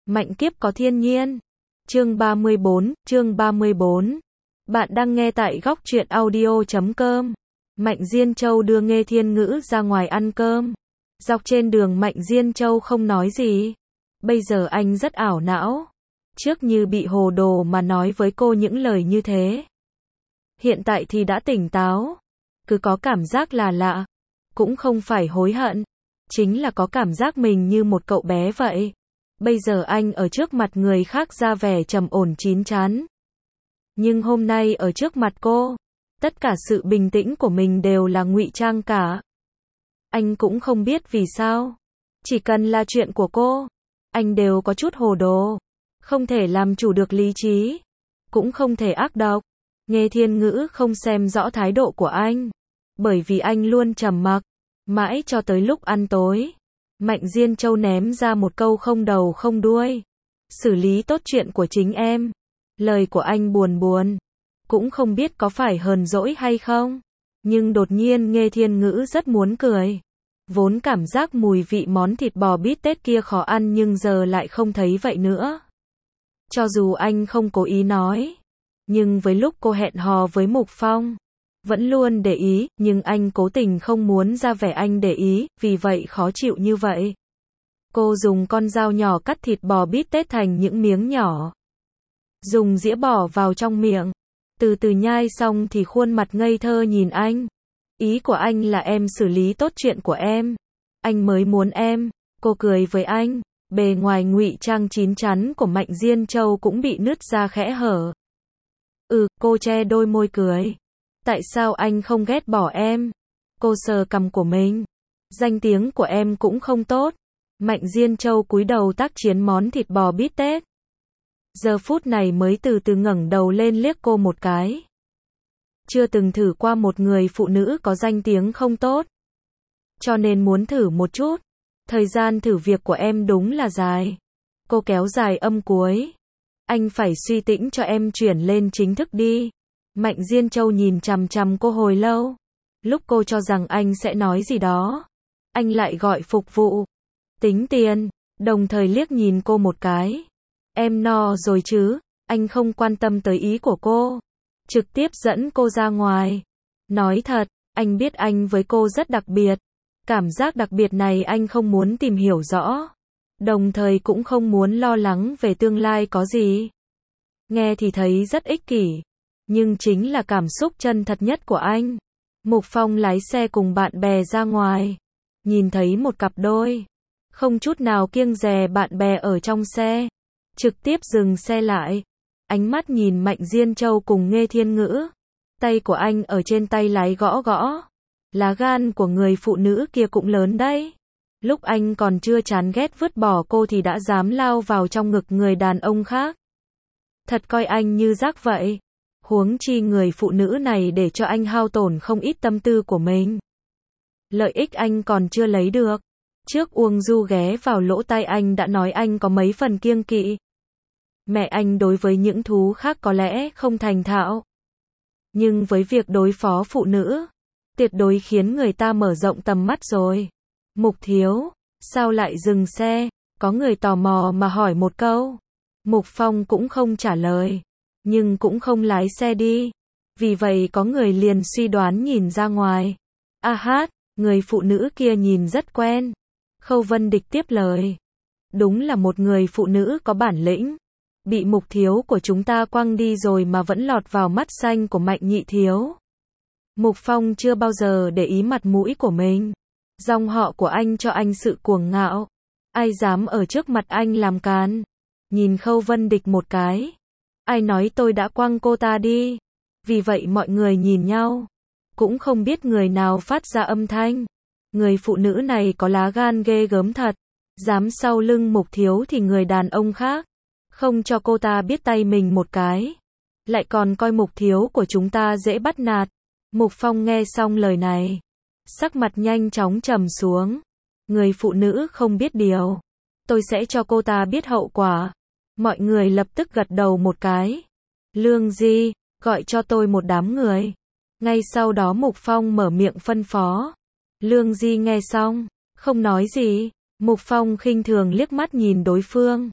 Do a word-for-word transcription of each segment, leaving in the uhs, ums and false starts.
Mạnh kiếp có thiên nhiên. Chương ba mươi bốn, chương ba mươi bốn. Bạn đang nghe tại góc truyện audio chấm com. Mạnh Diên Châu đưa Nghê Thiên Ngữ ra ngoài ăn cơm. Dọc trên đường Mạnh Diên Châu không nói gì. Bây giờ anh rất ảo não. Trước như bị hồ đồ mà nói với cô những lời như thế. Hiện tại thì đã tỉnh táo. Cứ có cảm giác là lạ. Cũng không phải hối hận. Chính là có cảm giác mình như một cậu bé vậy. Bây giờ anh ở trước mặt người khác ra vẻ trầm ổn chín chắn. Nhưng hôm nay ở trước mặt cô, tất cả sự bình tĩnh của mình đều là ngụy trang cả. Anh cũng không biết vì sao. Chỉ cần là chuyện của cô, anh đều có chút hồ đồ. Không thể làm chủ được lý trí. Cũng không thể ác độc. Nghê Thiên Ngữ không xem rõ thái độ của anh. Bởi vì anh luôn trầm mặc. Mãi cho tới lúc ăn tối. Mạnh Diên Châu ném ra một câu không đầu không đuôi. Xử lý tốt chuyện của chính em. Lời của anh buồn buồn. Cũng không biết có phải hờn dỗi hay không. Nhưng đột nhiên Nghê Thiên Ngữ rất muốn cười. Vốn cảm giác mùi vị món thịt bò bít tết kia khó ăn nhưng giờ lại không thấy vậy nữa. Cho dù anh không cố ý nói. Nhưng với lúc cô hẹn hò với Mục Phong. Vẫn luôn để ý, nhưng anh cố tình không muốn ra vẻ anh để ý, vì vậy khó chịu như vậy. Cô dùng con dao nhỏ cắt thịt bò bít tết thành những miếng nhỏ. Dùng dĩa bỏ vào trong miệng. Từ từ nhai xong thì khuôn mặt ngây thơ nhìn anh. Ý của anh là em xử lý tốt chuyện của em. Anh mới muốn em. Cô cười với anh. Bề ngoài ngụy trang chín chắn của Mạnh Diên Châu cũng bị nứt ra khẽ hở. Ừ, cô che đôi môi cười. Tại sao anh không ghét bỏ em? Cô sờ cằm của mình. Danh tiếng của em cũng không tốt. Mạnh Diên Châu cúi đầu tác chiến món thịt bò bít tết. Giờ phút này mới từ từ ngẩng đầu lên liếc cô một cái. Chưa từng thử qua một người phụ nữ có danh tiếng không tốt. Cho nên muốn thử một chút. Thời gian thử việc của em đúng là dài. Cô kéo dài âm cuối. Anh phải suy tĩnh cho em chuyển lên chính thức đi. Mạnh Diên Châu nhìn chằm chằm cô hồi lâu. Lúc cô cho rằng anh sẽ nói gì đó. Anh lại gọi phục vụ. Tính tiền. Đồng thời liếc nhìn cô một cái. Em no rồi chứ. Anh không quan tâm tới ý của cô. Trực tiếp dẫn cô ra ngoài. Nói thật, anh biết anh với cô rất đặc biệt. Cảm giác đặc biệt này anh không muốn tìm hiểu rõ. Đồng thời cũng không muốn lo lắng về tương lai có gì. Nghe thì thấy rất ích kỷ. Nhưng chính là cảm xúc chân thật nhất của anh. Mục Phong lái xe cùng bạn bè ra ngoài. Nhìn thấy một cặp đôi. Không chút nào kiêng dè bạn bè ở trong xe. Trực tiếp dừng xe lại. Ánh mắt nhìn Mạnh Diên Châu cùng Nghê Thiên Ngữ. Tay của anh ở trên tay lái gõ gõ. Lá gan của người phụ nữ kia cũng lớn đấy. Lúc anh còn chưa chán ghét vứt bỏ cô thì đã dám lao vào trong ngực người đàn ông khác. Thật coi anh như rác vậy. Huống chi người phụ nữ này để cho anh hao tổn không ít tâm tư của mình. Lợi ích anh còn chưa lấy được. Trước Uông Du ghé vào lỗ tai anh đã nói anh có mấy phần kiêng kỵ. Mẹ anh đối với những thú khác có lẽ không thành thạo. Nhưng với việc đối phó phụ nữ, tuyệt đối khiến người ta mở rộng tầm mắt rồi. Mục thiếu, sao lại dừng xe? Có người tò mò mà hỏi một câu. Mục Phong cũng không trả lời. Nhưng cũng không lái xe đi. Vì vậy có người liền suy đoán nhìn ra ngoài. A hát, người phụ nữ kia nhìn rất quen. Khâu Vân Địch tiếp lời. Đúng là một người phụ nữ có bản lĩnh. Bị Mục thiếu của chúng ta quăng đi rồi mà vẫn lọt vào mắt xanh của Mạnh nhị thiếu. Mục Phong chưa bao giờ để ý mặt mũi của mình. Dòng họ của anh cho anh sự cuồng ngạo. Ai dám ở trước mặt anh làm càn. Nhìn Khâu Vân Địch một cái. Ai nói tôi đã quăng cô ta đi. Vì vậy mọi người nhìn nhau. Cũng không biết người nào phát ra âm thanh. Người phụ nữ này có lá gan ghê gớm thật. Dám sau lưng Mục thiếu thì người đàn ông khác. Không cho cô ta biết tay mình một cái. Lại còn coi Mục thiếu của chúng ta dễ bắt nạt. Mục Phong nghe xong lời này. Sắc mặt nhanh chóng trầm xuống. Người phụ nữ không biết điều. Tôi sẽ cho cô ta biết hậu quả. Mọi người lập tức gật đầu một cái. Lương Di, gọi cho tôi một đám người. Ngay sau đó Mục Phong mở miệng phân phó. Lương Di nghe xong, không nói gì. Mục Phong khinh thường liếc mắt nhìn đối phương.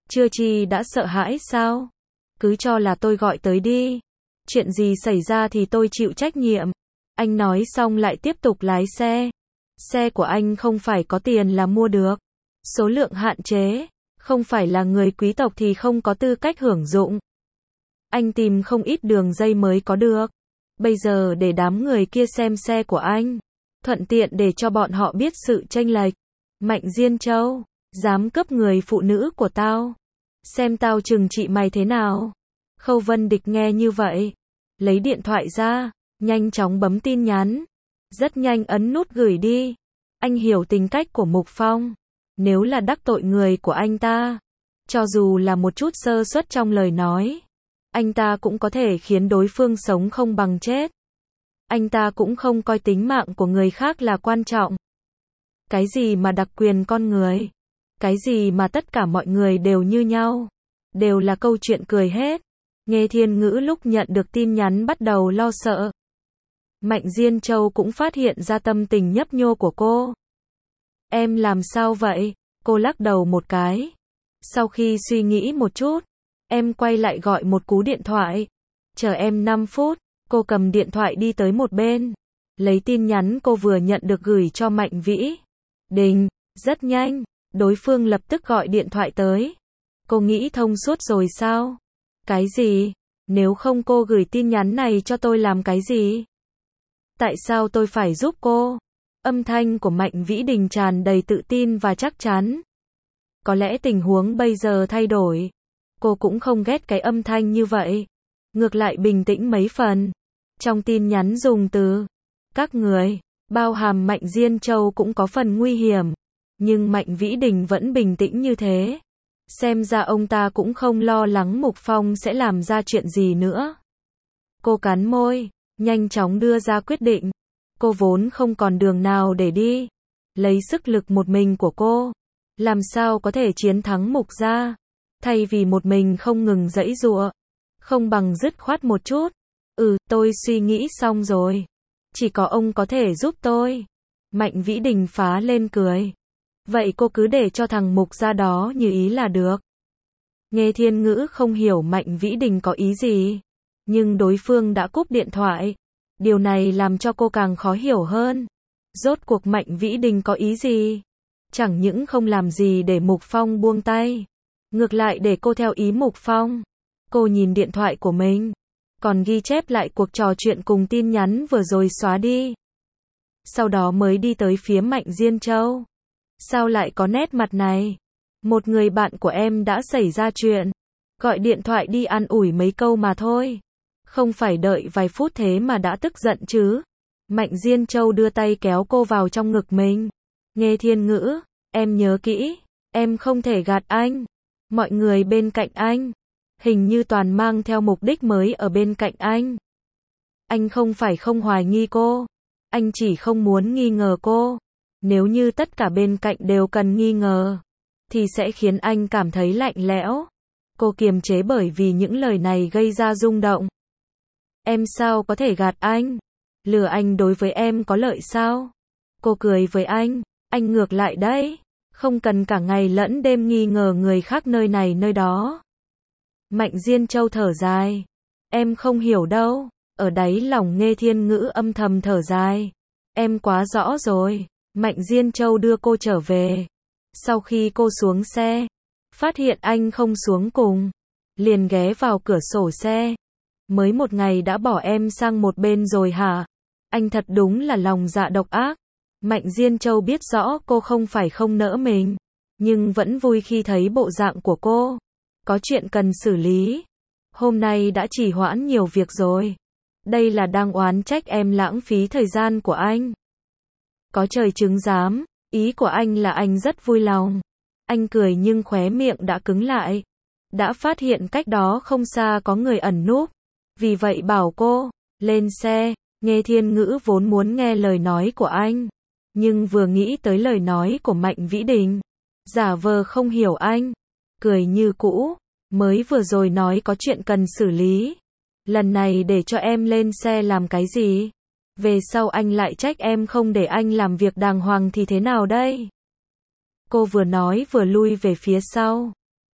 Chưa chi đã sợ hãi sao? Cứ cho là tôi gọi tới đi. Chuyện gì xảy ra thì tôi chịu trách nhiệm. Anh nói xong lại tiếp tục lái xe. Xe của anh không phải có tiền là mua được. Số lượng hạn chế. Không phải là người quý tộc thì không có tư cách hưởng dụng. Anh tìm không ít đường dây mới có được. Bây giờ để đám người kia xem xe của anh. Thuận tiện để cho bọn họ biết sự chênh lệch. Mạnh Diên Châu, dám cướp người phụ nữ của tao. Xem tao trừng trị mày thế nào. Khâu Vân Địch nghe như vậy. Lấy điện thoại ra, nhanh chóng bấm tin nhắn. Rất nhanh ấn nút gửi đi. Anh hiểu tính cách của Mục Phong. Nếu là đắc tội người của anh ta, cho dù là một chút sơ suất trong lời nói, anh ta cũng có thể khiến đối phương sống không bằng chết. Anh ta cũng không coi tính mạng của người khác là quan trọng. Cái gì mà đặc quyền con người? Cái gì mà tất cả mọi người đều như nhau? Đều là câu chuyện cười hết. Nghe Thiên Ngữ lúc nhận được tin nhắn bắt đầu lo sợ. Mạnh Diên Châu cũng phát hiện ra tâm tình nhấp nhô của cô. Em làm sao vậy? Cô lắc đầu một cái. Sau khi suy nghĩ một chút, em quay lại gọi một cú điện thoại. Chờ em năm phút, cô cầm điện thoại đi tới một bên. Lấy tin nhắn cô vừa nhận được gửi cho Mạnh Vĩ Đình. Rất nhanh, đối phương lập tức gọi điện thoại tới. Cô nghĩ thông suốt rồi sao? Cái gì? Nếu không cô gửi tin nhắn này cho tôi làm cái gì? Tại sao tôi phải giúp cô? Âm thanh của Mạnh Vĩ Đình tràn đầy tự tin và chắc chắn. Có lẽ tình huống bây giờ thay đổi. Cô cũng không ghét cái âm thanh như vậy. Ngược lại bình tĩnh mấy phần. Trong tin nhắn dùng từ các người, bao hàm Mạnh Diên Châu cũng có phần nguy hiểm. Nhưng Mạnh Vĩ Đình vẫn bình tĩnh như thế. Xem ra ông ta cũng không lo lắng Mục Phong sẽ làm ra chuyện gì nữa. Cô cắn môi, nhanh chóng đưa ra quyết định. Cô vốn không còn đường nào để đi. Lấy sức lực một mình của cô, làm sao có thể chiến thắng Mục gia? Thay vì một mình không ngừng giãy giụa, không bằng dứt khoát một chút. Ừ, tôi suy nghĩ xong rồi. Chỉ có ông có thể giúp tôi. Mạnh Vĩ Đình phá lên cười. Vậy cô cứ để cho thằng Mục gia đó như ý là được. Nghe Thiên Ngữ không hiểu Mạnh Vĩ Đình có ý gì. Nhưng đối phương đã cúp điện thoại. Điều này làm cho cô càng khó hiểu hơn. Rốt cuộc Mạnh Vĩ Đình có ý gì? Chẳng những không làm gì để Mục Phong buông tay. Ngược lại để cô theo ý Mục Phong. Cô nhìn điện thoại của mình. Còn ghi chép lại cuộc trò chuyện cùng tin nhắn vừa rồi xóa đi. Sau đó mới đi tới phía Mạnh Diên Châu. Sao lại có nét mặt này? Một người bạn của em đã xảy ra chuyện. Gọi điện thoại đi an ủi mấy câu mà thôi. Không phải đợi vài phút thế mà đã tức giận chứ. Mạnh Diên Châu đưa tay kéo cô vào trong ngực mình. Nghe Thiên Ngữ, em nhớ kỹ. Em không thể gạt anh. Mọi người bên cạnh anh hình như toàn mang theo mục đích mới ở bên cạnh anh. Anh không phải không hoài nghi cô. Anh chỉ không muốn nghi ngờ cô. Nếu như tất cả bên cạnh đều cần nghi ngờ, thì sẽ khiến anh cảm thấy lạnh lẽo. Cô kiềm chế bởi vì những lời này gây ra rung động. Em sao có thể gạt anh? Lừa anh đối với em có lợi sao? Cô cười với anh. Anh ngược lại đấy. Không cần cả ngày lẫn đêm nghi ngờ người khác nơi này nơi đó. Mạnh Diên Châu thở dài. Em không hiểu đâu. Ở đáy lòng Nghe Thiên Ngữ âm thầm thở dài. Em quá rõ rồi. Mạnh Diên Châu đưa cô trở về. Sau khi cô xuống xe, phát hiện anh không xuống cùng, liền ghé vào cửa sổ xe. Mới một ngày đã bỏ em sang một bên rồi hả? Anh thật đúng là lòng dạ độc ác. Mạnh Diên Châu biết rõ cô không phải không nỡ mình, nhưng vẫn vui khi thấy bộ dạng của cô. Có chuyện cần xử lý. Hôm nay đã trì hoãn nhiều việc rồi. Đây là đang oán trách em lãng phí thời gian của anh. Có trời chứng giám, ý của anh là anh rất vui lòng. Anh cười nhưng khóe miệng đã cứng lại. Đã phát hiện cách đó không xa có người ẩn núp. Vì vậy bảo cô, lên xe. Nghe Thiên Ngữ vốn muốn nghe lời nói của anh. Nhưng vừa nghĩ tới lời nói của Mạnh Vĩ Đình, giả vờ không hiểu anh. Cười như cũ, mới vừa rồi nói có chuyện cần xử lý. Lần này để cho em lên xe làm cái gì? Về sau anh lại trách em không để anh làm việc đàng hoàng thì thế nào đây? Cô vừa nói vừa lui về phía sau.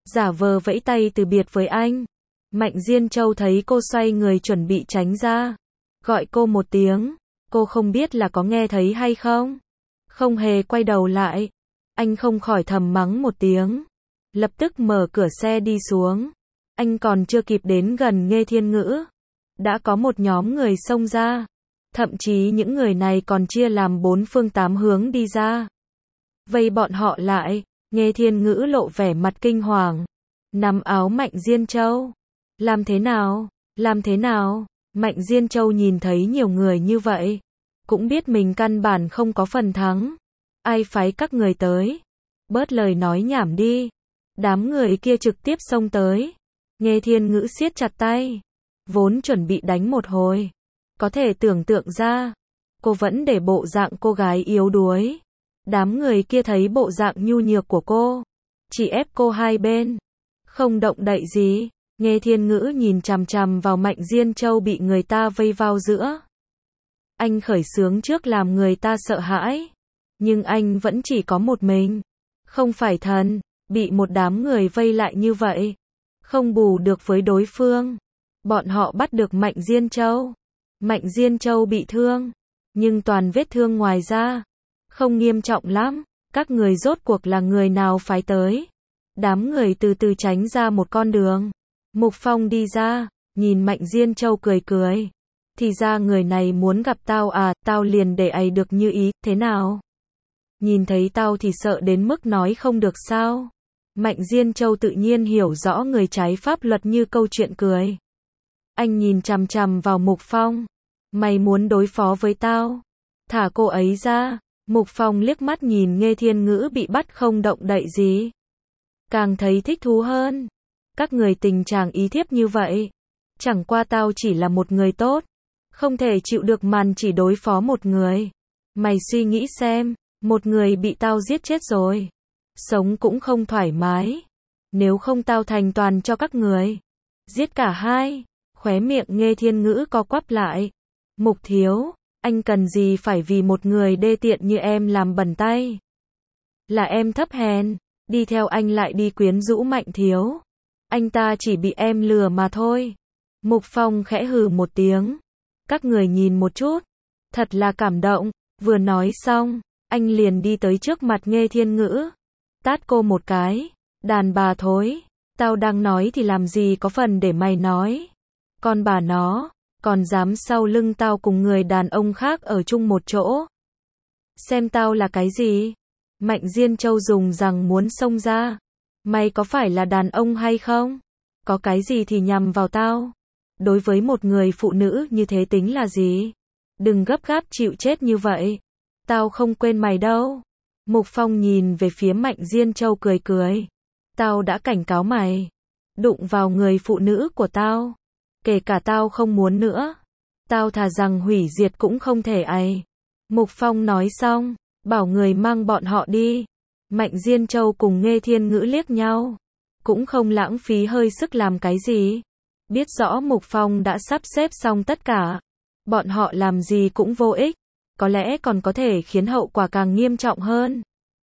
giả vờ vẫy tay từ biệt với anh. Mạnh Diên Châu thấy cô xoay người chuẩn bị tránh ra, gọi cô một tiếng, cô không biết là có nghe thấy hay không. Không hề quay đầu lại, anh không khỏi thầm mắng một tiếng, lập tức mở cửa xe đi xuống. Anh còn chưa kịp đến gần Nghê Thiên Ngữ, đã có một nhóm người xông ra, thậm chí những người này còn chia làm bốn phương tám hướng đi ra, vây bọn họ lại. Nghê Thiên Ngữ lộ vẻ mặt kinh hoàng, nắm áo Mạnh Diên Châu. Làm thế nào? Làm thế nào? Mạnh Diên Châu nhìn thấy nhiều người như vậy, cũng biết mình căn bản không có phần thắng. Ai phái các người tới? Bớt lời nói nhảm đi. Đám người kia trực tiếp xông tới. Nghê Thiên Ngữ siết chặt tay, vốn chuẩn bị đánh một hồi. Có thể tưởng tượng ra, cô vẫn để bộ dạng cô gái yếu đuối. Đám người kia thấy bộ dạng nhu nhược của cô, chỉ ép cô hai bên, không động đậy gì. Nghê Thiên Ngữ nhìn chằm chằm vào Mạnh Diên Châu bị người ta vây vào giữa. Anh khởi xướng trước làm người ta sợ hãi, nhưng anh vẫn chỉ có một mình, không phải thần, bị một đám người vây lại như vậy, không bù được với đối phương. Bọn họ bắt được Mạnh Diên Châu. Mạnh Diên Châu bị thương, nhưng toàn vết thương ngoài da, không nghiêm trọng lắm. Các người rốt cuộc là người nào phái tới? Đám người từ từ tránh ra một con đường. Mục Phong đi ra, nhìn Mạnh Diên Châu cười cười. Thì ra người này muốn gặp tao à, tao liền để ấy được như ý, thế nào? Nhìn thấy tao thì sợ đến mức nói không được sao? Mạnh Diên Châu tự nhiên hiểu rõ người trái pháp luật như câu chuyện cười. Anh nhìn chằm chằm vào Mục Phong. Mày muốn đối phó với tao? Thả cô ấy ra. Mục Phong liếc mắt nhìn Nghê Thiên Ngữ bị bắt không động đậy gì, càng thấy thích thú hơn. Các người tình trạng ý thiếp như vậy. Chẳng qua tao chỉ là một người tốt, không thể chịu được màn chỉ đối phó một người. Mày suy nghĩ xem, một người bị tao giết chết rồi, sống cũng không thoải mái. Nếu không tao thành toàn cho các người, giết cả hai. Khóe miệng Nghê Thiên Ngữ co quắp lại. Mục thiếu, anh cần gì phải vì một người đê tiện như em làm bẩn tay? Là em thấp hèn, đi theo anh lại đi quyến rũ Mạnh thiếu. Anh ta chỉ bị em lừa mà thôi. Mục Phong khẽ hừ một tiếng. Các người nhìn một chút, thật là cảm động. Vừa nói xong, anh liền đi tới trước mặt Nghê Thiên Ngữ, tát cô một cái. Đàn bà thối, tao đang nói thì làm gì có phần để mày nói. Con bà nó, còn dám sau lưng tao cùng người đàn ông khác ở chung một chỗ. Xem tao là cái gì? Mạnh Diên Châu dùng rằng muốn xông ra. Mày có phải là đàn ông hay không? Có cái gì thì nhằm vào tao. Đối với một người phụ nữ như thế tính là gì? Đừng gấp gáp chịu chết như vậy. Tao không quên mày đâu. Mục Phong nhìn về phía Mạnh Diên Châu cười cười. Tao đã cảnh cáo mày. Đụng vào người phụ nữ của tao, kể cả tao không muốn nữa, tao thà rằng hủy diệt cũng không thể ấy. Mục Phong nói xong, bảo người mang bọn họ đi. Mạnh Diên Châu cùng Nghê Thiên Ngữ liếc nhau, cũng không lãng phí hơi sức làm cái gì. Biết rõ Mục Phong đã sắp xếp xong tất cả, bọn họ làm gì cũng vô ích, có lẽ còn có thể khiến hậu quả càng nghiêm trọng hơn.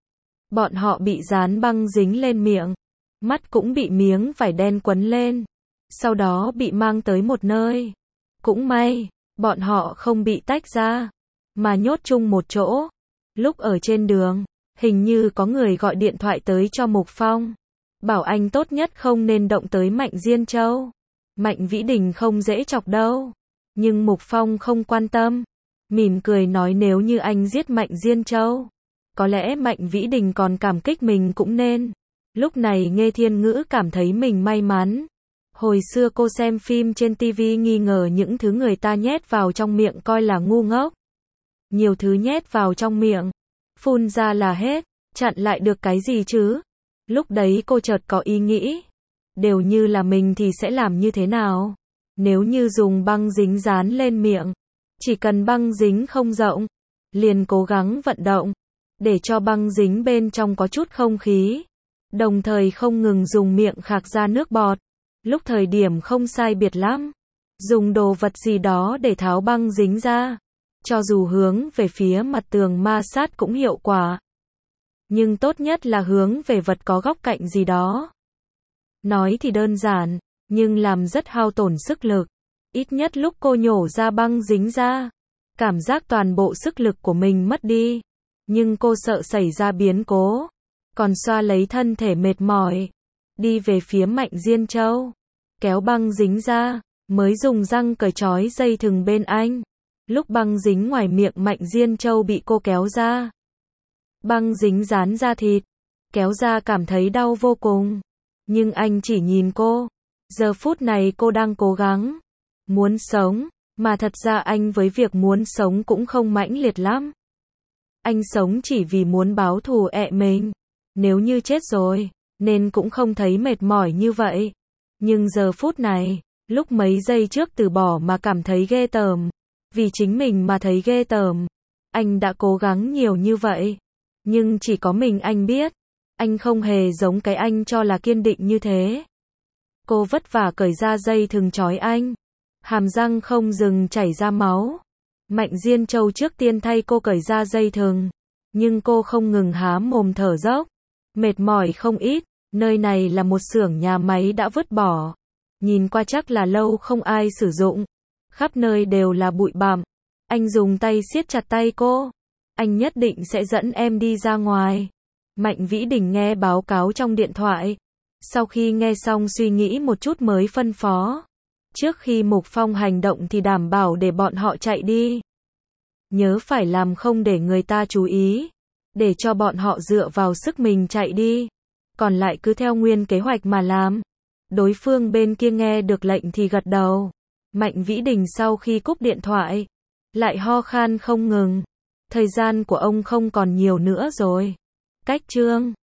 Bọn họ bị dán băng dính lên miệng, mắt cũng bị miếng vải đen quấn lên, sau đó bị mang tới một nơi. Cũng may, bọn họ không bị tách ra, mà nhốt chung một chỗ. Lúc ở trên đường, hình như có người gọi điện thoại tới cho Mục Phong, bảo anh tốt nhất không nên động tới Mạnh Diên Châu. Mạnh Vĩ Đình không dễ chọc đâu. Nhưng Mục Phong không quan tâm, mỉm cười nói nếu như anh giết Mạnh Diên Châu, có lẽ Mạnh Vĩ Đình còn cảm kích mình cũng nên. Lúc này Nghê Thiên Ngữ cảm thấy mình may mắn. Hồi xưa cô xem phim trên ti vi nghi ngờ những thứ người ta nhét vào trong miệng coi là ngu ngốc. Nhiều thứ nhét vào trong miệng, phun ra là hết, chặn lại được cái gì chứ? Lúc đấy cô chợt có ý nghĩ, đều như là mình thì sẽ làm như thế nào? Nếu như dùng băng dính dán lên miệng, chỉ cần băng dính không rộng, liền cố gắng vận động, để cho băng dính bên trong có chút không khí, đồng thời không ngừng dùng miệng khạc ra nước bọt. Lúc thời điểm không sai biệt lắm, dùng đồ vật gì đó để tháo băng dính ra, cho dù hướng về phía mặt tường ma sát cũng hiệu quả. Nhưng tốt nhất là hướng về vật có góc cạnh gì đó. Nói thì đơn giản, nhưng làm rất hao tổn sức lực. Ít nhất lúc cô nhổ ra băng dính ra, cảm giác toàn bộ sức lực của mình mất đi. Nhưng cô sợ xảy ra biến cố, còn xoa lấy thân thể mệt mỏi, đi về phía Mạnh Diên Châu, kéo băng dính ra, mới dùng răng cởi trói dây thừng bên anh. Lúc băng dính ngoài miệng Mạnh Diên Châu bị cô kéo ra, băng dính dán da thịt, kéo ra cảm thấy đau vô cùng. Nhưng anh chỉ nhìn cô, giờ phút này cô đang cố gắng, muốn sống, mà thật ra anh với việc muốn sống cũng không mãnh liệt lắm. Anh sống chỉ vì muốn báo thù ẹ mình, nếu như chết rồi, nên cũng không thấy mệt mỏi như vậy. Nhưng giờ phút này, lúc mấy giây trước từ bỏ mà cảm thấy ghê tởm, vì chính mình mà thấy ghê tởm, anh đã cố gắng nhiều như vậy. Nhưng chỉ có mình anh biết, anh không hề giống cái anh cho là kiên định như thế. Cô vất vả cởi ra dây thừng trói anh, hàm răng không dừng chảy ra máu. Mạnh Diên Châu trước tiên thay cô cởi ra dây thừng, nhưng cô không ngừng há mồm thở dốc, mệt mỏi không ít. Nơi này là một xưởng nhà máy đã vứt bỏ, nhìn qua chắc là lâu không ai sử dụng, khắp nơi đều là bụi bặm. Anh dùng tay siết chặt tay cô, anh nhất định sẽ dẫn em đi ra ngoài. Mạnh Vĩ Đình nghe báo cáo trong điện thoại, sau khi nghe xong suy nghĩ một chút mới phân phó, trước khi Mục Phong hành động thì đảm bảo để bọn họ chạy đi. Nhớ phải làm không để người ta chú ý, để cho bọn họ dựa vào sức mình chạy đi, còn lại cứ theo nguyên kế hoạch mà làm. Đối phương bên kia nghe được lệnh thì gật đầu. Mạnh Vĩ Đình sau khi cúp điện thoại, lại ho khan không ngừng. Thời gian của ông không còn nhiều nữa rồi. Cách chương